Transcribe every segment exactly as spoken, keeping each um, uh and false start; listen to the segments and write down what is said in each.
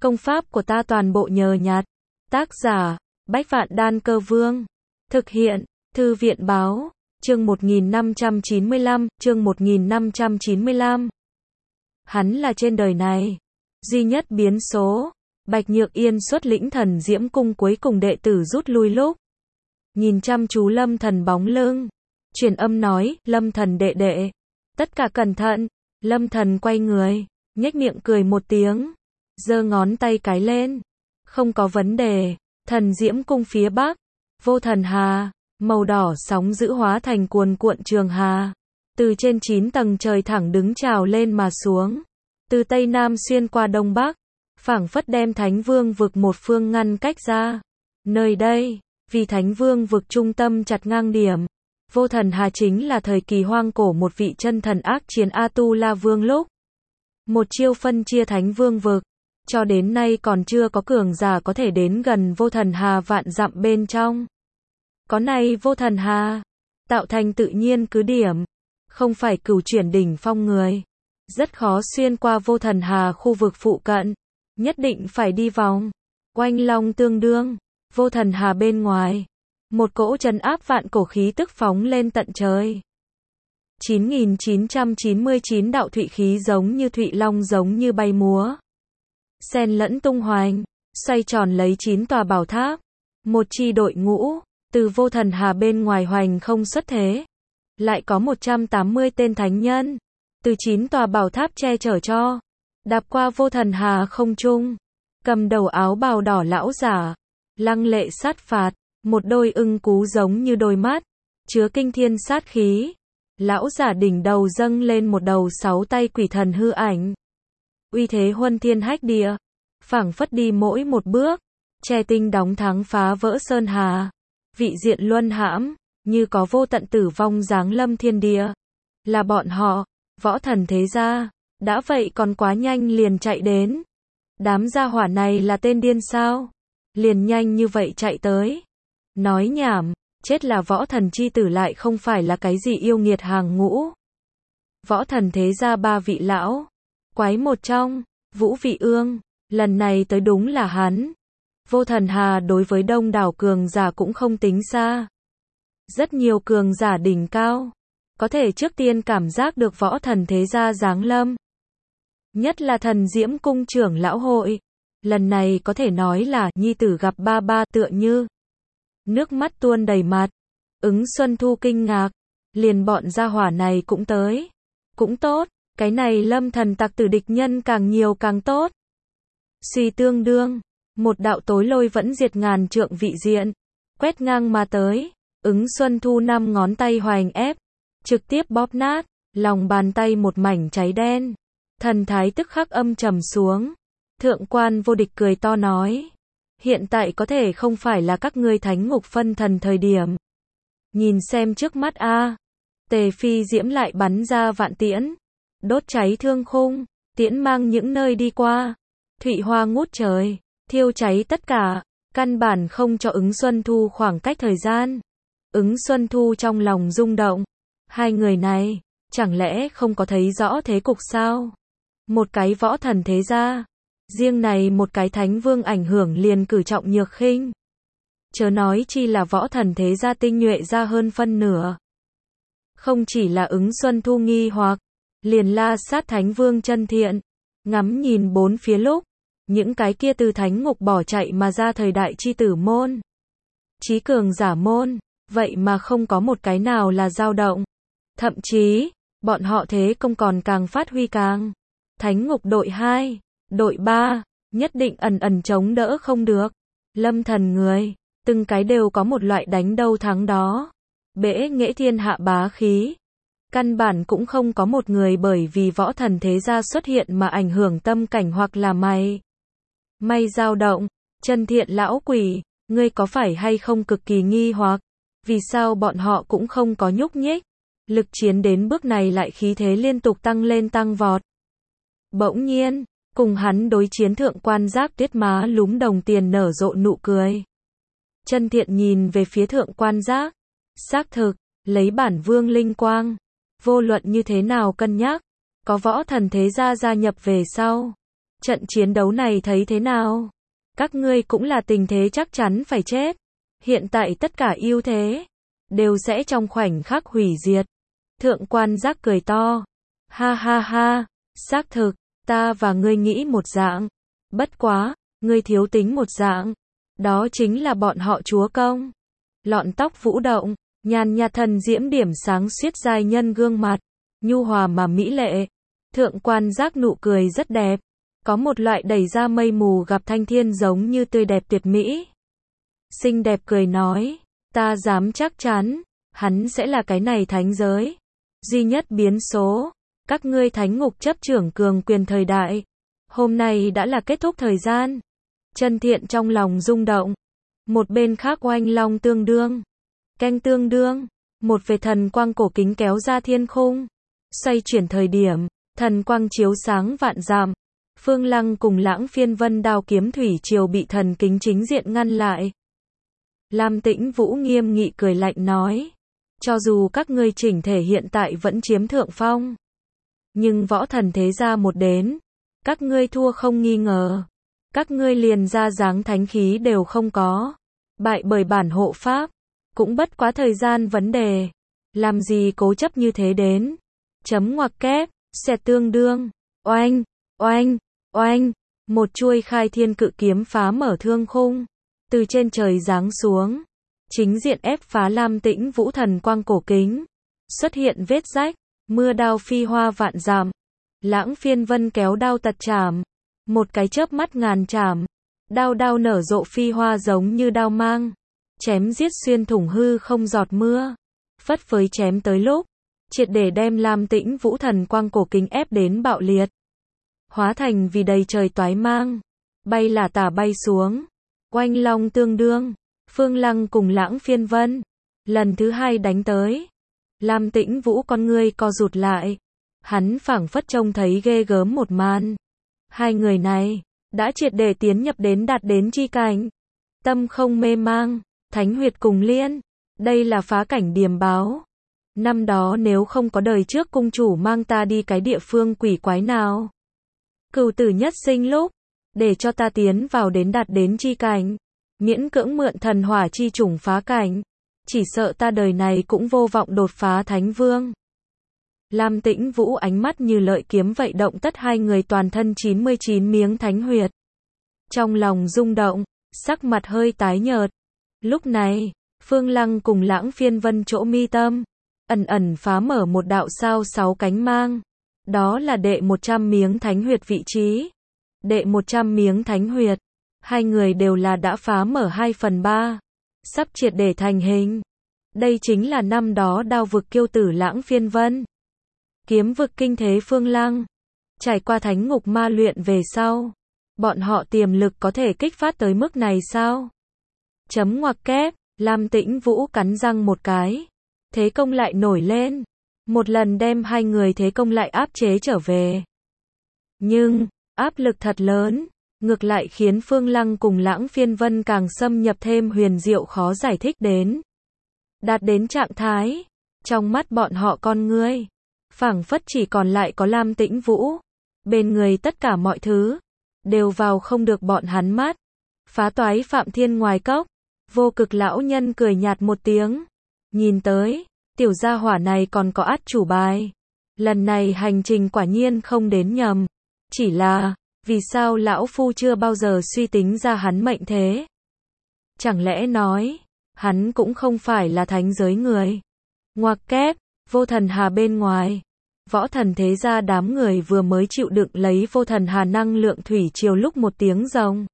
Công pháp của ta toàn bộ nhờ nhặt. Tác giả, Bách Vạn Đan Cơ Vương. Thực hiện, Thư viện Báo. Chương một nghìn năm trăm chín mươi lăm, chương một nghìn năm trăm chín mươi lăm. Hắn là trên đời này duy nhất biến số. Bạch Nhược Yên xuất lĩnh Thần Diễm Cung cuối cùng đệ tử rút lui lúc. Nhìn chăm chú Lâm Thần bóng lưng, truyền âm nói, Lâm Thần đệ đệ, tất cả cẩn thận. Lâm Thần quay người, nhếch miệng cười một tiếng, giơ ngón tay cái lên. Không có vấn đề. Thần Diễm Cung phía bắc, Vô Thần Hà, màu đỏ sóng dữ hóa thành cuồn cuộn trường hà, từ trên chín tầng trời thẳng đứng trào lên mà xuống, từ tây nam xuyên qua đông bắc, phảng phất đem Thánh Vương vực một phương ngăn cách ra. Nơi đây, vì Thánh Vương vực trung tâm chặt ngang điểm, Vô Thần Hà chính là thời kỳ hoang cổ một vị chân thần ác chiến A-tu-la Vương lúc một chiêu phân chia Thánh Vương vực. Cho đến nay còn chưa có cường giả có thể đến gần Vô Thần Hà vạn dặm bên trong. Có này Vô Thần Hà, tạo thành tự nhiên cứ điểm, không phải cửu chuyển đỉnh phong người, rất khó xuyên qua Vô Thần Hà khu vực phụ cận, nhất định phải đi vòng. Oanh long tương đương, Vô Thần Hà bên ngoài, một cỗ trấn áp vạn cổ khí tức phóng lên tận trời. chín nghìn chín trăm chín mươi chín đạo thụy khí giống như thụy long giống như bay múa, xen lẫn tung hoành, xoay tròn lấy chín tòa bảo tháp. Một chi đội ngũ, từ Vô Thần Hà bên ngoài hoành không xuất thế. Lại có một trăm tám mươi tên thánh nhân, từ chín tòa bảo tháp che chở cho, đạp qua Vô Thần Hà không trung. Cầm đầu áo bào đỏ lão giả, lăng lệ sát phạt, một đôi ưng cú giống như đôi mắt, chứa kinh thiên sát khí. Lão giả đỉnh đầu dâng lên một đầu sáu tay quỷ thần hư ảnh. Uy thế huân thiên hách địa, phảng phất đi mỗi một bước, che tinh đóng thắng phá vỡ sơn hà, vị diện luân hãm, như có vô tận tử vong giáng lâm thiên địa. Là bọn họ, võ thần thế gia, đã vậy còn quá nhanh liền chạy đến. Đám gia hỏa này là tên điên sao? Liền nhanh như vậy chạy tới. Nói nhảm, chết là võ thần chi tử lại không phải là cái gì yêu nghiệt hàng ngũ. Võ thần thế gia ba vị lão quái một trong, Vũ Vị Ương, lần này tới đúng là hắn. Vô Thần Hà đối với đông đảo cường giả cũng không tính xa. Rất nhiều cường giả đỉnh cao, có thể trước tiên cảm giác được võ thần thế gia giáng lâm. Nhất là Thần Diễm Cung trưởng lão hội, lần này có thể nói là nhi tử gặp ba ba tựa như. Nước mắt tuôn đầy mặt, Ứng Xuân Thu kinh ngạc, liền bọn gia hỏa này cũng tới. Cũng tốt. Cái này Lâm Thần tặc tử địch nhân càng nhiều càng tốt. Suy tương đương, một đạo tối lôi vẫn diệt ngàn trượng vị diện, quét ngang mà tới. Ứng Xuân Thu năm ngón tay hoành ép, trực tiếp bóp nát, lòng bàn tay một mảnh cháy đen. Thần thái tức khắc âm trầm xuống. Thượng quan vô địch cười to nói, hiện tại có thể không phải là các ngươi thánh ngục phân thần thời điểm. Nhìn xem trước mắt a, Tề Phi diễm lại bắn ra vạn tiễn, đốt cháy thương khung, tiễn mang những nơi đi qua, thụy hoa ngút trời, thiêu cháy tất cả, căn bản không cho Ứng Xuân Thu khoảng cách thời gian. Ứng Xuân Thu trong lòng rung động, hai người này, chẳng lẽ không có thấy rõ thế cục sao? Một cái võ thần thế gia, riêng này một cái thánh vương ảnh hưởng liền cử trọng nhược khinh. Chớ nói chi là võ thần thế gia tinh nhuệ ra hơn phân nửa. Không chỉ là Ứng Xuân Thu nghi hoặc, liền La Sát Thánh Vương chân thiện, ngắm nhìn bốn phía lúc, những cái kia từ thánh ngục bỏ chạy mà ra thời đại chi tử môn, chí cường giả môn, vậy mà không có một cái nào là dao động. Thậm chí, bọn họ thế công còn càng phát huy càng. Thánh ngục đội hai, đội ba, nhất định ẩn ẩn chống đỡ không được. Lâm Thần người, từng cái đều có một loại đánh đâu thắng đó. Bẽ nghệ thiên hạ bá khí. Căn bản cũng không có một người bởi vì võ thần thế gia xuất hiện mà ảnh hưởng tâm cảnh hoặc là mày. May dao động, chân thiện lão quỷ, ngươi có phải hay không cực kỳ nghi hoặc, vì sao bọn họ cũng không có nhúc nhích, lực chiến đến bước này lại khí thế liên tục tăng lên tăng vọt. Bỗng nhiên, cùng hắn đối chiến thượng quan Giác Tuyết má lúm đồng tiền nở rộ nụ cười. Chân thiện nhìn về phía thượng quan Giác, xác thực, lấy bản vương linh quang. Vô luận như thế nào cân nhắc, có võ thần thế gia gia nhập về sau, Trận chiến đấu này thấy thế nào? Các ngươi cũng là tình thế chắc chắn phải chết. Hiện tại tất cả ưu thế đều sẽ trong khoảnh khắc hủy diệt. Thượng quan Giác cười to. Ha ha ha, xác thực, ta và ngươi nghĩ một dạng. Bất quá, ngươi thiếu tính một dạng. Đó chính là bọn họ chúa công. Lọn tóc vũ động, nhàn nhạt thần diễm điểm sáng xiết giai nhân gương mặt, nhu hòa mà mỹ lệ. Thượng quan Giác nụ cười rất đẹp, có một loại đẩy ra mây mù gặp thanh thiên giống như tươi đẹp tuyệt mỹ. Xinh đẹp cười nói, ta dám chắc chắn, hắn sẽ là cái này thánh giới duy nhất biến số. Các ngươi thánh ngục chấp trưởng cường quyền thời đại, hôm nay đã là kết thúc thời gian. Chân Thiện trong lòng rung động. Một bên khác oanh long tương đương, canh tương đương, một vệt thần quang cổ kính kéo ra thiên khung, xoay chuyển thời điểm, thần quang chiếu sáng vạn dặm. Phương Lăng cùng Lãng Phiên Vân đao kiếm thủy triều bị thần kính chính diện ngăn lại. Lam Tĩnh Vũ nghiêm nghị cười lạnh nói, cho dù các ngươi chỉnh thể hiện tại vẫn chiếm thượng phong, nhưng võ thần thế gia một đến, các ngươi thua không nghi ngờ. Các ngươi liền ra dáng thánh khí đều không có, bại bởi bản hộ pháp, cũng bất quá thời gian vấn đề. Làm gì cố chấp như thế đến? Chấm ngoặc kép, sẽ tương đương, oanh, oanh, oanh, một chuôi khai thiên cự kiếm phá mở thương khung, từ trên trời giáng xuống, chính diện ép phá Lam Tĩnh Vũ thần quang cổ kính, xuất hiện vết rách, mưa đao phi hoa vạn dặm. Lãng Phiên Vân kéo đao tật chảm, một cái chớp mắt ngàn chảm, đao đao nở rộ phi hoa giống như đao mang, chém giết xuyên thủng hư không giọt mưa, phất phới chém tới lúc, triệt để đem Lam Tĩnh Vũ thần quang cổ kính ép đến bạo liệt, hóa thành vì đầy trời toái mang, bay là tả bay xuống. Oanh long tương đương, Phương Lăng cùng Lãng Phiên Vân lần thứ hai đánh tới. Lam Tĩnh Vũ con ngươi co rụt lại, hắn phảng phất trông thấy ghê gớm một màn. Hai người này đã triệt để tiến nhập đến đạt đến chi cảnh, tâm không mê mang, thánh huyệt cùng liên, đây là phá cảnh điềm báo. Năm đó nếu không có đời trước cung chủ mang ta đi cái địa phương quỷ quái nào, cửu tử nhất sinh lúc, để cho ta tiến vào đến đạt đến chi cảnh, miễn cưỡng mượn thần hỏa chi chủng phá cảnh, chỉ sợ ta đời này cũng vô vọng đột phá thánh vương. Lam Tĩnh Vũ ánh mắt như lợi kiếm vậy động tất hai người toàn thân chín mươi chín miếng thánh huyệt. Trong lòng rung động, sắc mặt hơi tái nhợt. Lúc này, Phương Lăng cùng Lãng Phiên Vân chỗ mi tâm, ẩn ẩn phá mở một đạo sao sáu cánh mang. Đó là đệ một trăm miếng thánh huyệt vị trí. Đệ một trăm miếng thánh huyệt, hai người đều là đã phá mở hai phần ba, sắp triệt để thành hình. Đây chính là năm đó đao vực kiêu tử Lãng Phiên Vân, kiếm vực kinh thế Phương Lăng. Trải qua thánh ngục ma luyện về sau, bọn họ tiềm lực có thể kích phát tới mức này sao? Chấm ngoặc kép, Lam Tĩnh Vũ cắn răng một cái, thế công lại nổi lên, một lần đem hai người thế công lại áp chế trở về. Nhưng, áp lực thật lớn, ngược lại khiến Phương Lăng cùng Lãng Phiên Vân càng xâm nhập thêm huyền diệu khó giải thích đến. Đạt đến trạng thái, trong mắt bọn họ con ngươi, phảng phất chỉ còn lại có Lam Tĩnh Vũ. Bên người tất cả mọi thứ, đều vào không được bọn hắn mắt. Phá toái Phạm Thiên ngoài cốc, vô cực lão nhân cười nhạt một tiếng. Nhìn tới, tiểu gia hỏa này còn có át chủ bài. Lần này hành trình quả nhiên không đến nhầm. Chỉ là, vì sao lão phu chưa bao giờ suy tính ra hắn mệnh thế? Chẳng lẽ nói, hắn cũng không phải là thánh giới người? Ngoặc kép, vô thần hà bên ngoài. Võ thần thế gia đám người vừa mới chịu đựng lấy vô thần hà năng lượng thủy triều lúc một tiếng rồng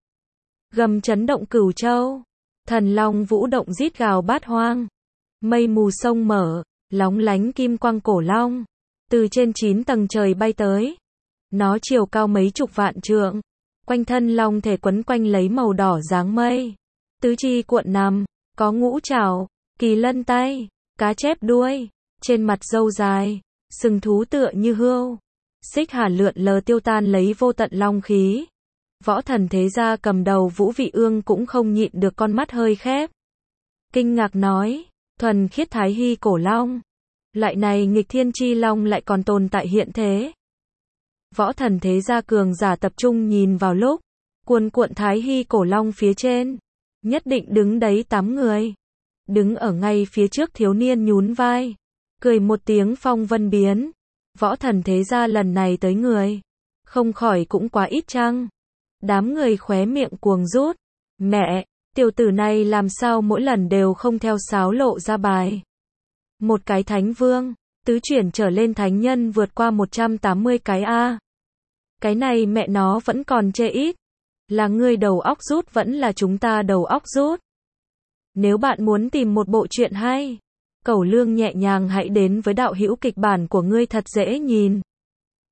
gầm chấn động cửu châu. Thần long vũ động rít gào bát hoang. Mây mù sông mở, lóng lánh kim quang cổ long. Từ trên chín tầng trời bay tới. Nó chiều cao mấy chục vạn trượng. Quanh thân long thể quấn quanh lấy màu đỏ dáng mây. Tứ chi cuộn nằm, có ngũ trảo, kỳ lân tay, cá chép đuôi. Trên mặt râu dài, sừng thú tựa như hươu. Xích hà lượn lờ tiêu tan lấy vô tận long khí. Võ thần thế gia cầm đầu Vũ Vị Ương cũng không nhịn được con mắt hơi khép. Kinh ngạc nói, thuần khiết thái hy cổ long. Loại này nghịch thiên chi long lại còn tồn tại hiện thế. Võ thần thế gia cường giả tập trung nhìn vào lúc cuồn cuộn Thái Hy cổ long phía trên. Nhất định đứng đấy tám người. Đứng ở ngay phía trước thiếu niên nhún vai. Cười một tiếng phong vân biến. Võ thần thế gia lần này tới người. Không khỏi cũng quá ít chăng? Đám người khóe miệng cuồng rút. Mẹ, tiểu tử này làm sao mỗi lần đều không theo sáo lộ ra bài. Một cái thánh vương, tứ chuyển trở lên thánh nhân vượt qua một trăm tám mươi cái A. Cái này mẹ nó vẫn còn chê ít. Là ngươi đầu óc rút vẫn là chúng ta đầu óc rút. Nếu bạn muốn tìm một bộ truyện hay, Cẩu Lương nhẹ nhàng hãy đến với đạo hữu kịch bản của ngươi thật dễ nhìn.